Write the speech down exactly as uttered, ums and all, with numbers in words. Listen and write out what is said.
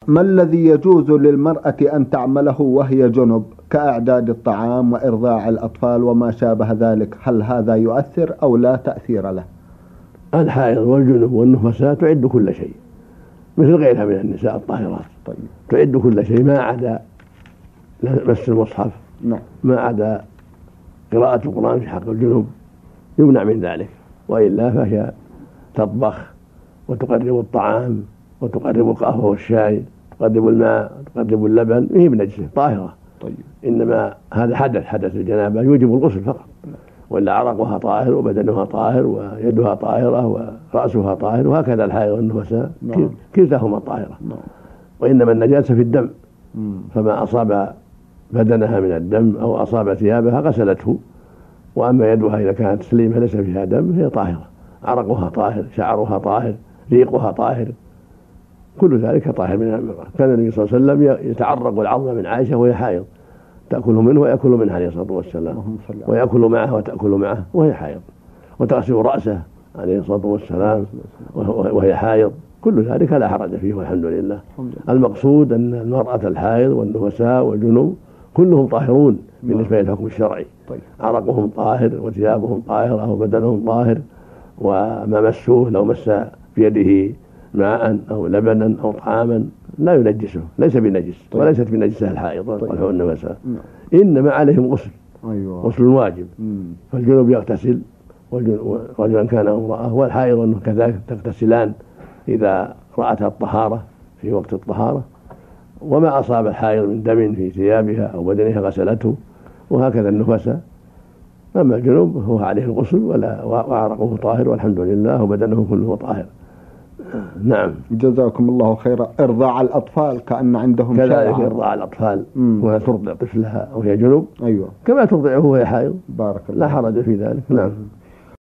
ما الذي يجوز للمرأة أن تعمله وهي جنب كإعداد الطعام وإرضاع الأطفال وما شابه ذلك؟ هل هذا يؤثر أو لا تأثير له؟ الحائض والجنب والنفساء تعد كل شيء مثل غيرها من النساء الطاهرات. طيب. تعد كل شيء ما عدا مس المصحف. نعم. ما عدا قراءة القرآن في حق الجنوب يمنع من ذلك، وإلا فهي تطبخ وتقرب الطعام وتقرب القهوة والشاي، تقرب الماء، تقرب اللبن، هي بنجسه طاهرة. طيب. إنما هذا حدث حدث الجنابة يوجب الغسل فقط، ولا عرقها طاهر وبدنها طاهر ويدها طاهرة ورأسها طاهر، وهكذا الحائض والنفساء نعم. كلتاهما طاهرة. نعم. وإنما النجاسة في الدم، مم. فما أصاب بدنها من الدم أو أصاب ثيابها غسلته، وأما يدها إذا كانت سليمة ليس فيها دم هي طاهرة، عرقها طاهر، شعرها طاهر، ريقها طاهر، كل ذلك طاهر من المرأة. كان النبي صلى الله عليه وسلم يتعرق العظم من عائشة وهي حائض، تأكل منه ويأكل منها عليه الصلاة والسلام، ويأكل معها وتأكل معه وهي حائض، وتغسل رأسه عليه الصلاة والسلام وهي حائض، كل ذلك لا حرج فيه والحمد لله. المقصود أن المرأة الحائض والنفساء والجنوب كلهم طاهرون بالنسبة للحكم الشرعي. طيب. عرقهم طاهر وثيابهم طاهرة وبدنهم طاهر، وما مسوه لو مس بيده ماء أو لبنا أو طعاما لا ينجسه، ليس بنجس. طيب. وليست بنجسة الحائض والنفساء. طيب. إنما عليهم غسل. أيوة. غسل واجب. مم. فالجنوب يغتسل رجلا كان أو امرأة، والحائض أنه كذلك تغتسلان إذا رأتها الطهارة في وقت الطهارة، وما أصاب الحائض من دم في ثيابها أو بدنها غسلته، وهكذا النفساء. أما الجنوب هو عليه الغسل ولا وعرقه طاهر والحمد لله وبدنه كله طاهر. نعم. جزاكم الله خيرا. إرضاع الأطفال كأن عندهم كذلك إرضاع الأطفال، وهي ترضع طفلها وهي جنوب. أيوة. كما ترضعه وهي حائض، بارك الله. لا حرج في ذلك. نعم.